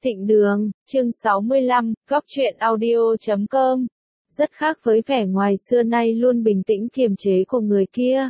Thịnh Đường, chương 65, Góc truyện audio.com. Rất khác với vẻ ngoài xưa nay luôn bình tĩnh kiềm chế của người kia.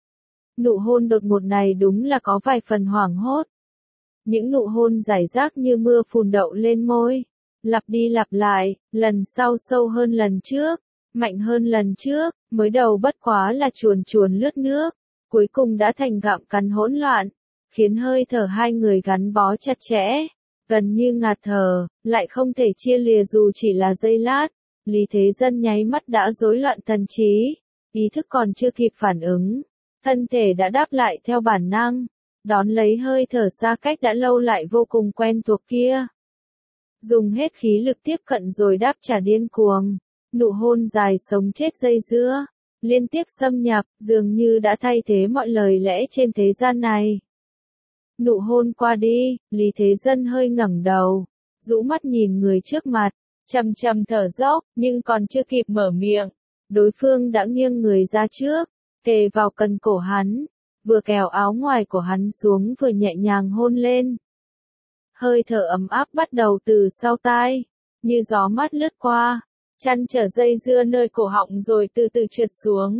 Nụ hôn đột ngột này đúng là có vài phần hoảng hốt. Những nụ hôn rải rác như mưa phùn đậu lên môi. Lặp đi lặp lại, lần sau sâu hơn lần trước, mạnh hơn lần trước, mới đầu bất quá là chuồn chuồn lướt nước, cuối cùng đã thành gặm cắn hỗn loạn, khiến hơi thở hai người gắn bó chặt chẽ, gần như ngạt thở, lại không thể chia lìa dù chỉ là giây lát. Lý Thế Dân nháy mắt đã rối loạn thần trí, ý thức còn chưa kịp phản ứng, thân thể đã đáp lại theo bản năng, đón lấy hơi thở xa cách đã lâu lại vô cùng quen thuộc kia. Dùng hết khí lực tiếp cận rồi đáp trả điên cuồng, nụ hôn dài sống chết dây dưa, liên tiếp xâm nhập, dường như đã thay thế mọi lời lẽ trên thế gian này. Nụ hôn qua đi, Lý Thế Dân hơi ngẩng đầu, rũ mắt nhìn người trước mặt, trầm trầm thở dốc, nhưng còn chưa kịp mở miệng, đối phương đã nghiêng người ra trước, kề vào cần cổ hắn, vừa kéo áo ngoài của hắn xuống vừa nhẹ nhàng hôn lên. Hơi thở ấm áp bắt đầu từ sau tai, như gió mát lướt qua, chăn trở dây dưa nơi cổ họng rồi từ từ trượt xuống.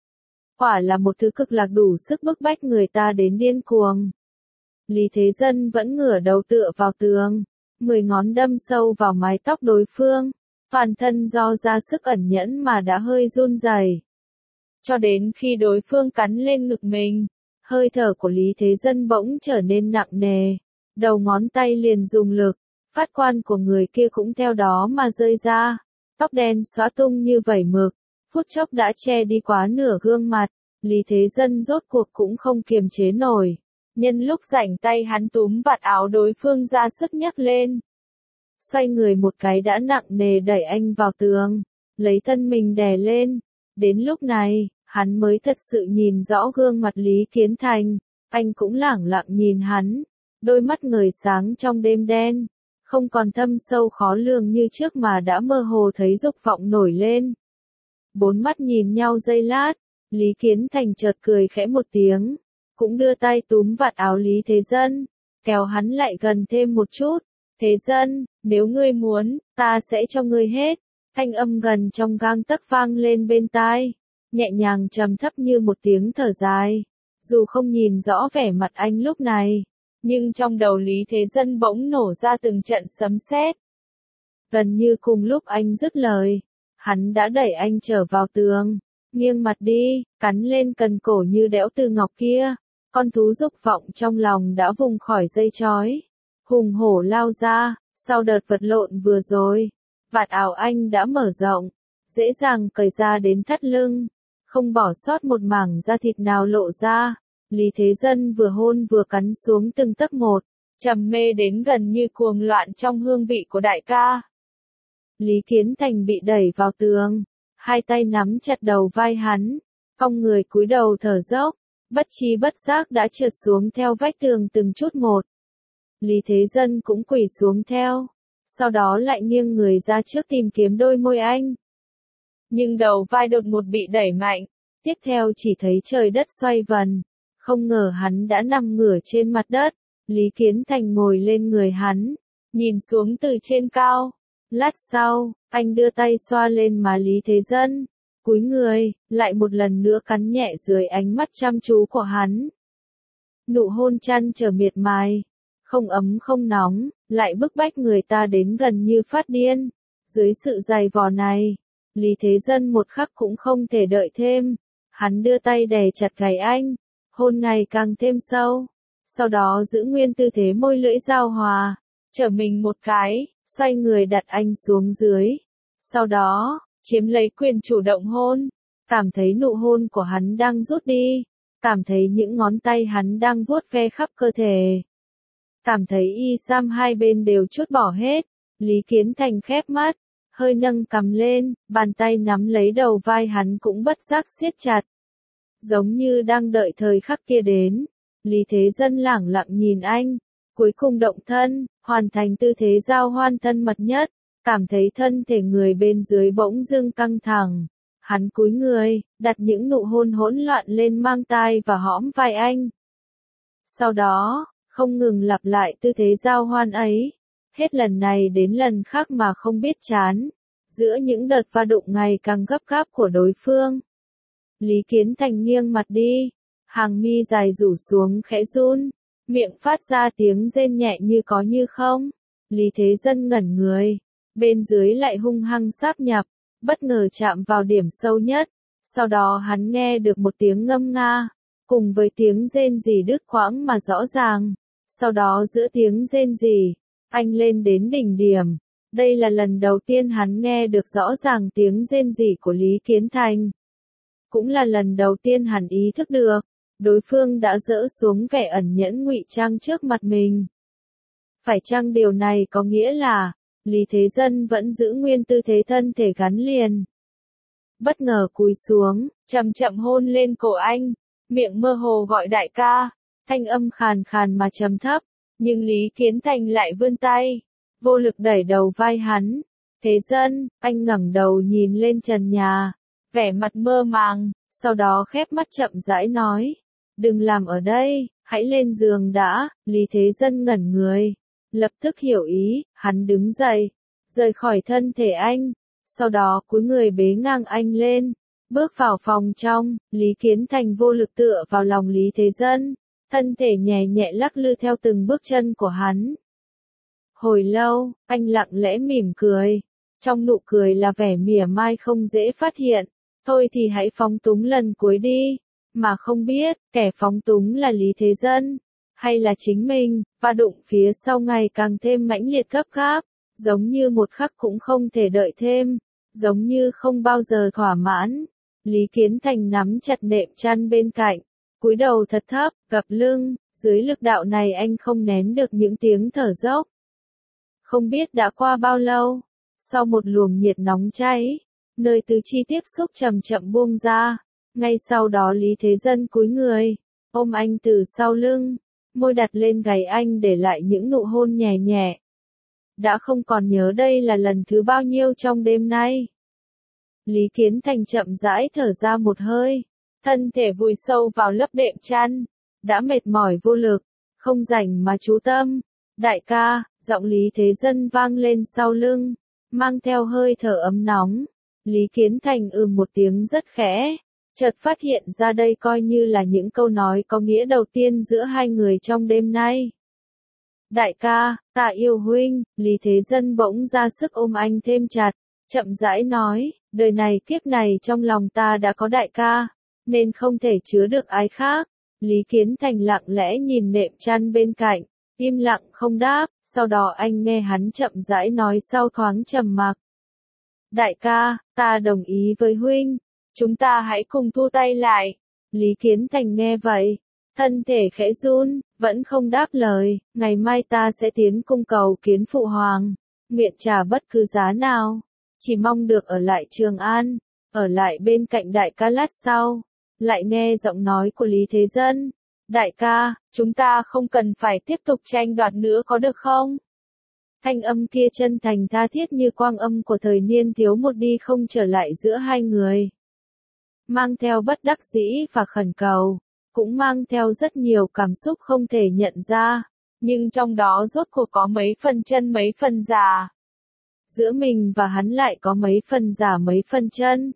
Quả là một thứ cực lạc đủ sức bức bách người ta đến điên cuồng. Lý Thế Dân vẫn ngửa đầu tựa vào tường, 10 ngón đâm sâu vào mái tóc đối phương, toàn thân do ra sức ẩn nhẫn mà đã hơi run rẩy. Cho đến khi đối phương cắn lên ngực mình, hơi thở của Lý Thế Dân bỗng trở nên nặng nề, đầu ngón tay liền dùng lực, phát quan của người kia cũng theo đó mà rơi ra, tóc đen xóa tung như vẩy mực, phút chốc đã che đi quá nửa gương mặt, Lý Thế Dân rốt cuộc cũng không kiềm chế nổi. Nhân lúc rảnh tay hắn túm vạt áo đối phương ra sức nhấc lên. Xoay người một cái đã nặng nề đẩy anh vào tường, lấy thân mình đè lên. Đến lúc này, hắn mới thật sự nhìn rõ gương mặt Lý Kiến Thành, anh cũng lẳng lặng nhìn hắn, đôi mắt ngời sáng trong đêm đen, không còn thâm sâu khó lường như trước mà đã mơ hồ thấy dục vọng nổi lên. Bốn mắt nhìn nhau giây lát, Lý Kiến Thành chợt cười khẽ một tiếng. Cũng đưa tay túm vạt áo Lý Thế Dân, kéo hắn lại gần thêm một chút. Thế Dân, nếu ngươi muốn, ta sẽ cho ngươi hết. Thanh âm gần trong gang tấc vang lên bên tai, nhẹ nhàng trầm thấp như một tiếng thở dài. Dù không nhìn rõ vẻ mặt anh lúc này, nhưng trong đầu Lý Thế Dân bỗng nổ ra từng trận sấm sét. Gần như cùng lúc anh dứt lời, hắn đã đẩy anh trở vào tường, nghiêng mặt đi, cắn lên cần cổ như đẽo từ ngọc kia. Con thú dục vọng trong lòng đã vùng khỏi dây trói, hùng hổ lao ra, sau đợt vật lộn vừa rồi, vạt áo anh đã mở rộng, dễ dàng cởi ra đến thắt lưng, không bỏ sót một mảng da thịt nào lộ ra. Lý Thế Dân vừa hôn vừa cắn xuống từng tấc một, trầm mê đến gần như cuồng loạn trong hương vị của đại ca. Lý Kiến Thành bị đẩy vào tường, hai tay nắm chặt đầu vai hắn, cong người cúi đầu thở dốc. Bất trí bất giác đã trượt xuống theo vách tường từng chút một. Lý Thế Dân cũng quỳ xuống theo, sau đó lại nghiêng người ra trước tìm kiếm đôi môi anh. Nhưng đầu vai đột ngột bị đẩy mạnh, tiếp theo chỉ thấy trời đất xoay vần, không ngờ hắn đã nằm ngửa trên mặt đất, Lý Kiến Thành ngồi lên người hắn, nhìn xuống từ trên cao. Lát sau, anh đưa tay xoa lên má Lý Thế Dân. Cúi người, lại một lần nữa cắn nhẹ dưới ánh mắt chăm chú của hắn. Nụ hôn chăn trở miệt mài, không ấm không nóng, lại bức bách người ta đến gần như phát điên. Dưới sự giày vò này, Lý Thế Dân một khắc cũng không thể đợi thêm. Hắn đưa tay đè chặt gáy anh, hôn ngày càng thêm sâu. Sau đó giữ nguyên tư thế môi lưỡi giao hòa, trở mình một cái, xoay người đặt anh xuống dưới. Sau đó, chiếm lấy quyền chủ động hôn, cảm thấy nụ hôn của hắn đang rút đi, cảm thấy những ngón tay hắn đang vuốt ve khắp cơ thể, cảm thấy y sam hai bên đều trút bỏ hết. Lý Kiến Thành khép mắt, hơi nâng cằm lên, bàn tay nắm lấy đầu vai hắn cũng bất giác siết chặt, giống như đang đợi thời khắc kia đến. Lý Thế Dân lẳng lặng nhìn anh, cuối cùng động thân, hoàn thành tư thế giao hoan thân mật nhất. Cảm thấy thân thể người bên dưới bỗng dưng căng thẳng. Hắn cúi người, đặt những nụ hôn hỗn loạn lên mang tai và hõm vai anh. Sau đó, không ngừng lặp lại tư thế giao hoan ấy. Hết lần này đến lần khác mà không biết chán. Giữa những đợt va đụng ngày càng gấp gáp của đối phương, Lý Kiến Thành nghiêng mặt đi, hàng mi dài rủ xuống khẽ run, miệng phát ra tiếng rên nhẹ như có như không. Lý Thế Dân ngẩn người, bên dưới lại hung hăng sáp nhập, bất ngờ chạm vào điểm sâu nhất. Sau đó hắn nghe được một tiếng ngâm nga, cùng với tiếng rên rỉ đứt quãng mà rõ ràng. Sau đó giữa tiếng rên rỉ, anh lên đến đỉnh điểm. Đây là lần đầu tiên hắn nghe được rõ ràng tiếng rên rỉ của Lý Kiến Thành. Cũng là lần đầu tiên hắn ý thức được, đối phương đã dỡ xuống vẻ ẩn nhẫn ngụy trang trước mặt mình. Phải chăng điều này có nghĩa là, Lý Thế Dân vẫn giữ nguyên tư thế thân thể gắn liền. Bất ngờ cúi xuống, chậm chậm hôn lên cổ anh, miệng mơ hồ gọi đại ca, thanh âm khàn khàn mà trầm thấp, nhưng Lý Kiến Thành lại vươn tay, vô lực đẩy đầu vai hắn. Thế Dân, anh ngẩng đầu nhìn lên trần nhà, vẻ mặt mơ màng, sau đó khép mắt chậm rãi nói, đừng làm ở đây, hãy lên giường đã. Lý Thế Dân ngẩn người, lập tức hiểu ý, hắn đứng dậy, rời khỏi thân thể anh, sau đó cúi người bế ngang anh lên, bước vào phòng trong. Lý Kiến Thành vô lực tựa vào lòng Lý Thế Dân, thân thể nhẹ nhẹ lắc lư theo từng bước chân của hắn. Hồi lâu, anh lặng lẽ mỉm cười, trong nụ cười là vẻ mỉa mai không dễ phát hiện. Thôi thì hãy phóng túng lần cuối đi, mà không biết, kẻ phóng túng là Lý Thế Dân, hay là chính mình. Va đụng phía sau ngày càng thêm mãnh liệt gấp gáp, giống như một khắc cũng không thể đợi thêm, giống như không bao giờ thỏa mãn. Lý Kiến Thành nắm chặt nệm chăn bên cạnh, cúi đầu thật thấp, gập lưng, dưới lực đạo này anh không nén được những tiếng thở dốc. Không biết đã qua bao lâu, sau một luồng nhiệt nóng cháy, nơi tứ chi tiếp xúc chậm chậm buông ra, ngay sau đó Lý Thế Dân cúi người, ôm anh từ sau lưng, môi đặt lên gáy anh để lại những nụ hôn nhẹ nhẹ. Đã không còn nhớ đây là lần thứ bao nhiêu trong đêm nay. Lý Kiến Thành chậm rãi thở ra một hơi, thân thể vùi sâu vào lớp đệm chăn, đã mệt mỏi vô lực, không rảnh mà chú tâm. Đại ca, giọng Lý Thế Dân vang lên sau lưng, mang theo hơi thở ấm nóng. Lý Kiến Thành một tiếng rất khẽ, chợt phát hiện ra đây coi như là những câu nói có nghĩa đầu tiên giữa hai người trong đêm nay. Đại ca, ta yêu huynh. Lý Thế Dân bỗng ra sức ôm anh thêm chặt, chậm rãi nói, đời này kiếp này trong lòng ta đã có đại ca, nên không thể chứa được ai khác. Lý Kiến Thành lặng lẽ nhìn nệm chăn bên cạnh, im lặng không đáp, sau đó anh nghe hắn chậm rãi nói sau thoáng trầm mặc. Đại ca, ta đồng ý với huynh, chúng ta hãy cùng thu tay lại. Lý Kiến Thành nghe vậy, thân thể khẽ run, vẫn không đáp lời. Ngày mai ta sẽ tiến cung cầu kiến phụ hoàng, nguyện trả bất cứ giá nào, chỉ mong được ở lại Trường An, ở lại bên cạnh đại ca. Lát sau, lại nghe giọng nói của Lý Thế Dân. Đại ca, chúng ta không cần phải tiếp tục tranh đoạt nữa có được không? Thanh âm kia chân thành tha thiết như quang âm của thời niên thiếu một đi không trở lại giữa hai người. Mang theo bất đắc dĩ và khẩn cầu, cũng mang theo rất nhiều cảm xúc không thể nhận ra, nhưng trong đó rốt cuộc có mấy phần chân mấy phần giả. Giữa mình và hắn lại có mấy phần giả mấy phần chân.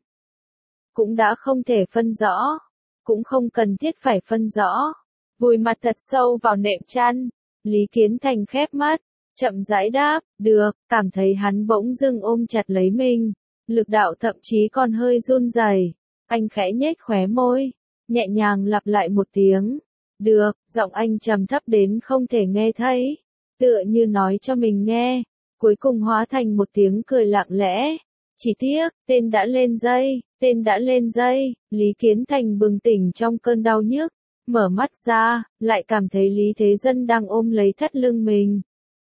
Cũng đã không thể phân rõ, cũng không cần thiết phải phân rõ. Vùi mặt thật sâu vào nệm chăn, Lý Kiến Thành khép mắt, chậm rãi đáp, được. Cảm thấy hắn bỗng dưng ôm chặt lấy mình, lực đạo thậm chí còn hơi run rẩy. Anh khẽ nhếch khóe môi, nhẹ nhàng lặp lại một tiếng, được. Giọng anh trầm thấp đến không thể nghe thấy, tựa như nói cho mình nghe, cuối cùng hóa thành một tiếng cười lặng lẽ. Chỉ tiếc, tên đã lên dây, tên đã lên dây. Lý Kiến Thành bừng tỉnh trong cơn đau nhức, mở mắt ra, lại cảm thấy Lý Thế Dân đang ôm lấy thắt lưng mình.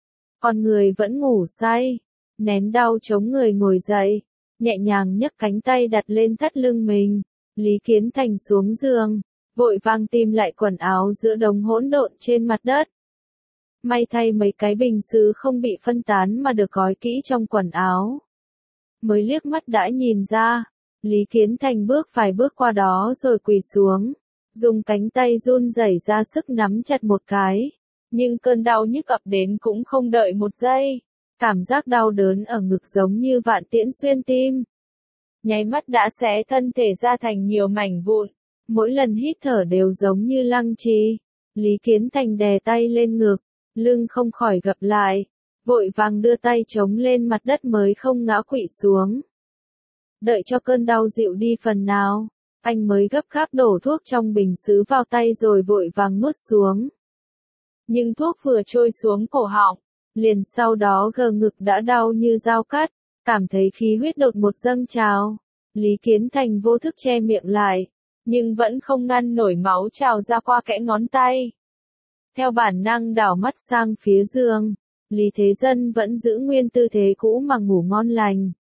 Con người vẫn ngủ say, nén đau chống người ngồi dậy, nhẹ nhàng nhấc cánh tay đặt lên thắt lưng mình. Lý Kiến Thành xuống giường, vội vàng tìm lại quần áo giữa đống hỗn độn trên mặt đất. May thay mấy cái bình sứ không bị phân tán mà được gói kỹ trong quần áo. Mới liếc mắt đã nhìn ra, Lý Kiến Thành bước vài bước qua đó rồi quỳ xuống, dùng cánh tay run rẩy ra sức nắm chặt một cái, nhưng cơn đau nhức ập đến cũng không đợi một giây, Cảm giác đau đớn ở ngực giống như vạn tiễn xuyên tim. Nháy mắt đã xé thân thể ra thành nhiều mảnh vụn. Mỗi lần hít thở đều giống như lăng trì. Lý Kiến Thành đè tay lên ngực, lưng không khỏi gập lại. Vội vàng đưa tay chống lên mặt đất mới không ngã quỵ xuống. Đợi cho cơn đau dịu đi phần nào, anh mới gấp gáp đổ thuốc trong bình sứ vào tay rồi vội vàng nuốt xuống. Nhưng thuốc vừa trôi xuống cổ họng, liền sau đó ngực đã đau như dao cắt, cảm thấy khí huyết đột ngột dâng trào. Lý Kiến Thành vô thức che miệng lại, nhưng vẫn không ngăn nổi máu trào ra qua kẽ ngón tay. Theo bản năng đảo mắt sang phía giường, Lý Thế Dân vẫn giữ nguyên tư thế cũ mà ngủ ngon lành.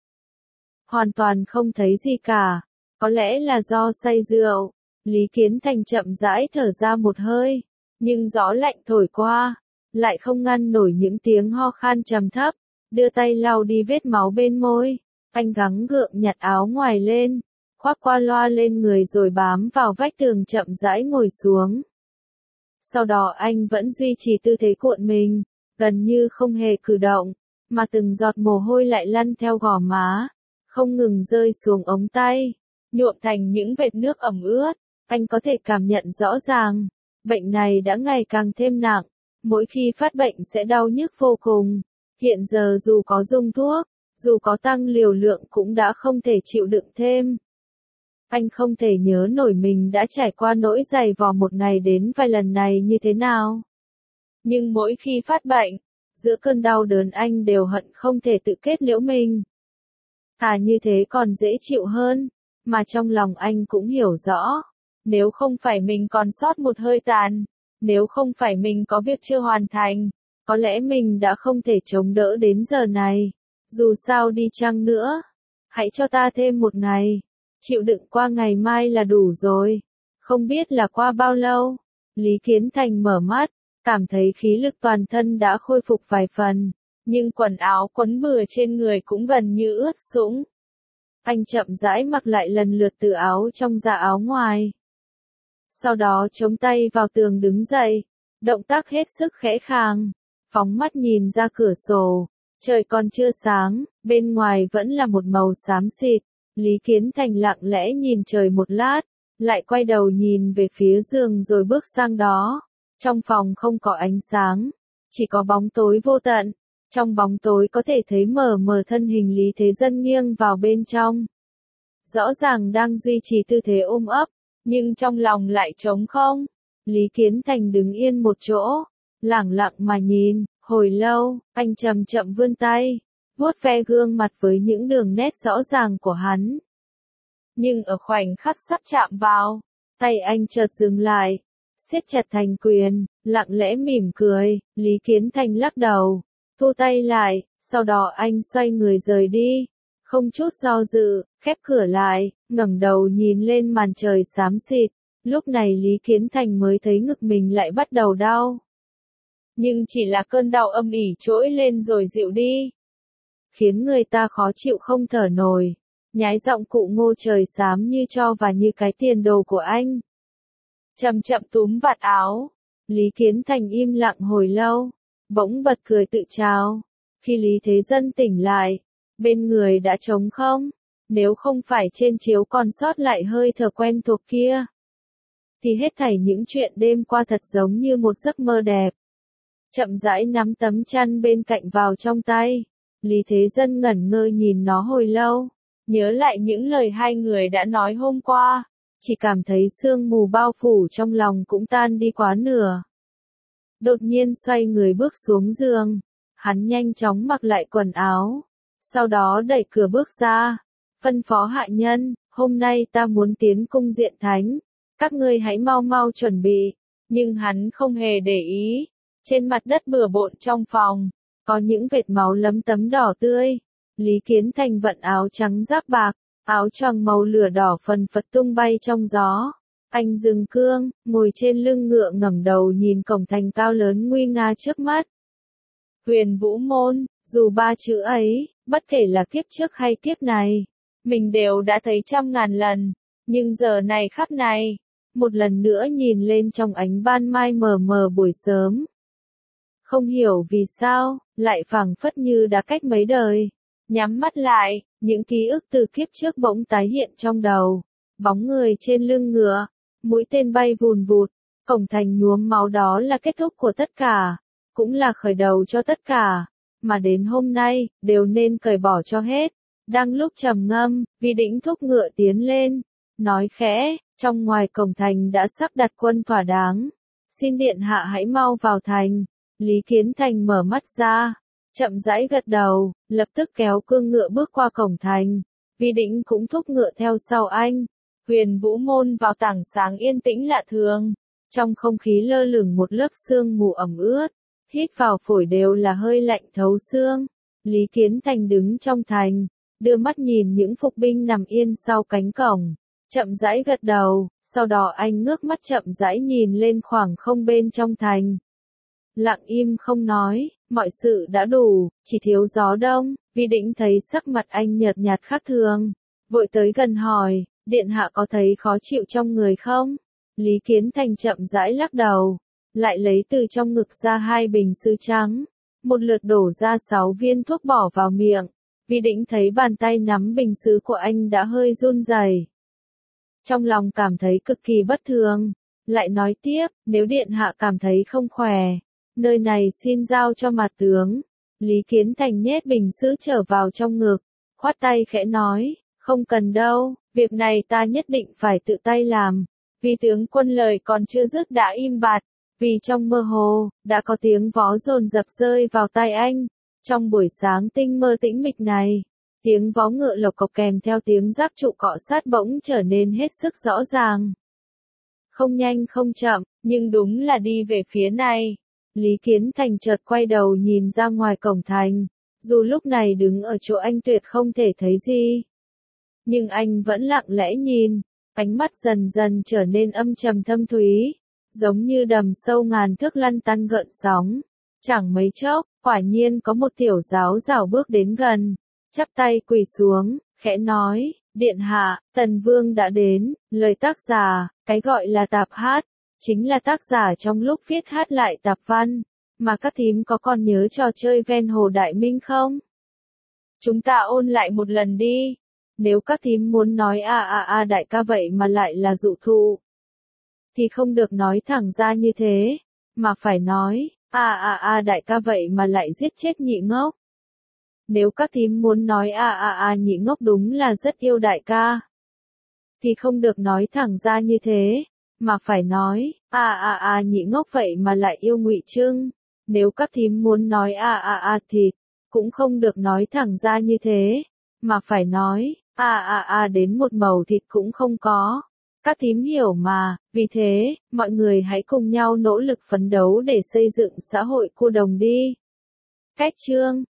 Hoàn toàn không thấy gì cả, có lẽ là do say rượu. Lý Kiến Thành chậm rãi thở ra một hơi, nhưng gió lạnh thổi qua, lại không ngăn nổi những tiếng ho khan trầm thấp, đưa tay lau đi vết máu bên môi. Anh gắng gượng nhặt áo ngoài lên, khoác qua loa lên người rồi bám vào vách tường chậm rãi ngồi xuống. Sau đó anh vẫn duy trì tư thế cuộn mình, gần như không hề cử động, mà từng giọt mồ hôi lại lăn theo gò má, không ngừng rơi xuống ống tay, nhuộm thành những vệt nước ẩm ướt. Anh có thể cảm nhận rõ ràng, bệnh này đã ngày càng thêm nặng, mỗi khi phát bệnh sẽ đau nhức vô cùng. Hiện giờ dù có dùng thuốc, dù có tăng liều lượng cũng đã không thể chịu đựng thêm. Anh không thể nhớ nổi mình đã trải qua nỗi dày vò một ngày đến vài lần này như thế nào. Nhưng mỗi khi phát bệnh, giữa cơn đau đớn anh đều hận không thể tự kết liễu mình. Thà như thế còn dễ chịu hơn, mà trong lòng anh cũng hiểu rõ. Nếu không phải mình còn sót một hơi tàn, nếu không phải mình có việc chưa hoàn thành, có lẽ mình đã không thể chống đỡ đến giờ này. Dù sao đi chăng nữa, hãy cho ta thêm một ngày, chịu đựng qua ngày mai là đủ rồi. Không biết là qua bao lâu, Lý Kiến Thành mở mắt, cảm thấy khí lực toàn thân đã khôi phục vài phần, nhưng quần áo quấn bừa trên người cũng gần như ướt sũng. Anh chậm rãi mặc lại lần lượt từ áo trong ra áo ngoài. Sau đó chống tay vào tường đứng dậy, động tác hết sức khẽ khàng, phóng mắt nhìn ra cửa sổ. Trời còn chưa sáng, bên ngoài vẫn là một màu xám xịt. Lý Kiến Thành lặng lẽ nhìn trời một lát, lại quay đầu nhìn về phía giường rồi bước sang đó. Trong phòng không có ánh sáng, chỉ có bóng tối vô tận. Trong bóng tối có thể thấy mờ mờ thân hình Lý Thế Dân nghiêng vào bên trong. Rõ ràng đang duy trì tư thế ôm ấp, nhưng trong lòng lại trống không. Lý Kiến Thành đứng yên một chỗ, lẳng lặng mà nhìn. Hồi lâu, anh chậm chậm vươn tay, vuốt ve gương mặt với những đường nét rõ ràng của hắn. Nhưng ở khoảnh khắc sắp chạm vào, tay anh chợt dừng lại, siết chặt thành quyền, lặng lẽ mỉm cười. Lý Kiến Thành lắc đầu, thu tay lại, sau đó anh xoay người rời đi, không chút do dự, khép cửa lại, ngẩng đầu nhìn lên màn trời xám xịt. Lúc này Lý Kiến Thành mới thấy ngực mình lại bắt đầu đau. Nhưng chỉ là cơn đau âm ỉ trỗi lên rồi dịu đi, khiến người ta khó chịu không thở nổi. Nhái giọng cụ Ngô trời xám như tro và như cái tiền đồ của anh. Chậm chậm túm vạt áo, Lý Kiến Thành im lặng hồi lâu, bỗng bật cười tự trào. Khi Lý Thế Dân tỉnh lại, bên người đã trống không, nếu không phải trên chiếu còn sót lại hơi thở quen thuộc kia, thì hết thảy những chuyện đêm qua thật giống như một giấc mơ đẹp. Chậm rãi nắm tấm chăn bên cạnh vào trong tay, Lý Thế Dân ngẩn ngơ nhìn nó hồi lâu, nhớ lại những lời hai người đã nói hôm qua, chỉ cảm thấy sương mù bao phủ trong lòng cũng tan đi quá nửa. Đột nhiên xoay người bước xuống giường, hắn nhanh chóng mặc lại quần áo, sau đó đẩy cửa bước ra, phân phó hạ nhân, hôm nay ta muốn tiến cung diện thánh, các ngươi hãy mau mau chuẩn bị. Nhưng hắn không hề để ý. Trên mặt đất bừa bộn trong phòng, có những vệt máu lấm tấm đỏ tươi. Lý Kiến Thành vận áo trắng giáp bạc, áo choàng màu lửa đỏ phần phật tung bay trong gió. Anh dừng cương, ngồi trên lưng ngựa ngẩng đầu nhìn cổng thành cao lớn nguy nga trước mắt. Huyền Vũ Môn, dù ba chữ ấy, bất kể là kiếp trước hay kiếp này, mình đều đã thấy trăm ngàn lần, nhưng giờ này khắc này, một lần nữa nhìn lên trong ánh ban mai mờ mờ buổi sớm. Không hiểu vì sao, lại phảng phất như đã cách mấy đời. Nhắm mắt lại, những ký ức từ kiếp trước bỗng tái hiện trong đầu. Bóng người trên lưng ngựa, mũi tên bay vùn vụt, cổng thành nhuốm máu đó là kết thúc của tất cả, cũng là khởi đầu cho tất cả, mà đến hôm nay, đều nên cởi bỏ cho hết. Đang lúc trầm ngâm, Vi Đĩnh thúc ngựa tiến lên, nói khẽ, trong ngoài cổng thành đã sắp đặt quân thỏa đáng. Xin điện hạ hãy mau vào thành. Lý Kiến Thành mở mắt ra, chậm rãi gật đầu, lập tức kéo cương ngựa bước qua cổng thành. Vi Đĩnh cũng thúc ngựa theo sau anh. Huyền Vũ Môn vào tảng sáng yên tĩnh lạ thường. Trong không khí lơ lửng một lớp sương mù ẩm ướt, hít vào phổi đều là hơi lạnh thấu xương. Lý Kiến Thành đứng trong thành, đưa mắt nhìn những phục binh nằm yên sau cánh cổng, chậm rãi gật đầu, sau đó anh ngước mắt chậm rãi nhìn lên khoảng không bên trong thành. Lặng im không nói, mọi sự đã đủ, chỉ thiếu gió đông. Vi Đĩnh thấy sắc mặt anh nhợt nhạt khác thường, vội tới gần hỏi, điện hạ có thấy khó chịu trong người không? Lý Kiến Thành chậm rãi lắc đầu, lại lấy từ trong ngực ra 2 bình sứ trắng, một lượt đổ ra 6 viên thuốc bỏ vào miệng. Vi Đĩnh thấy bàn tay nắm bình sứ của anh đã hơi run rẩy. Trong lòng cảm thấy cực kỳ bất thường, lại nói tiếp, nếu điện hạ cảm thấy không khỏe, nơi này xin giao cho mặt tướng. Lý Kiến Thành nhét bình sứ trở vào trong ngực, khoát tay khẽ nói, không cần đâu, việc này ta nhất định phải tự tay làm. Vi tướng quân lời còn chưa dứt đã im bặt, vì trong mơ hồ, đã có tiếng vó dồn dập rơi vào tai anh. Trong buổi sáng tinh mơ tĩnh mịch này, tiếng vó ngựa lộc cộc kèm theo tiếng giáp trụ cọ sát bỗng trở nên hết sức rõ ràng. Không nhanh không chậm, nhưng đúng là đi về phía này. Lý Kiến Thành chợt quay đầu nhìn ra ngoài cổng thành, dù lúc này đứng ở chỗ anh tuyệt không thể thấy gì. Nhưng anh vẫn lặng lẽ nhìn, ánh mắt dần dần trở nên âm trầm thâm thúy, giống như đầm sâu ngàn thước lăn tăn gợn sóng. Chẳng mấy chốc, quả nhiên có một tiểu giáo rảo bước đến gần, chắp tay quỳ xuống, khẽ nói, điện hạ, Tần Vương đã đến. Lời tác giả, cái gọi là tạp hát, chính là tác giả trong lúc viết hát lại tạp văn, mà các thím có còn nhớ trò chơi ven hồ Đại Minh không? Chúng ta ôn lại một lần đi. Nếu các thím muốn nói đại ca vậy mà lại là dụ thụ, thì không được nói thẳng ra như thế, mà phải nói, đại ca vậy mà lại giết chết nhị ngốc. Nếu các thím muốn nói nhị ngốc đúng là rất yêu đại ca, thì không được nói thẳng ra như thế, mà phải nói, nhị ngốc vậy mà lại yêu Ngụy Trưng. Nếu các thím muốn nói thịt, cũng không được nói thẳng ra như thế, mà phải nói, đến một mẩu thịt cũng không có. Các thím hiểu mà, vì thế, mọi người hãy cùng nhau nỗ lực phấn đấu để xây dựng xã hội cô đồng đi. Cách chương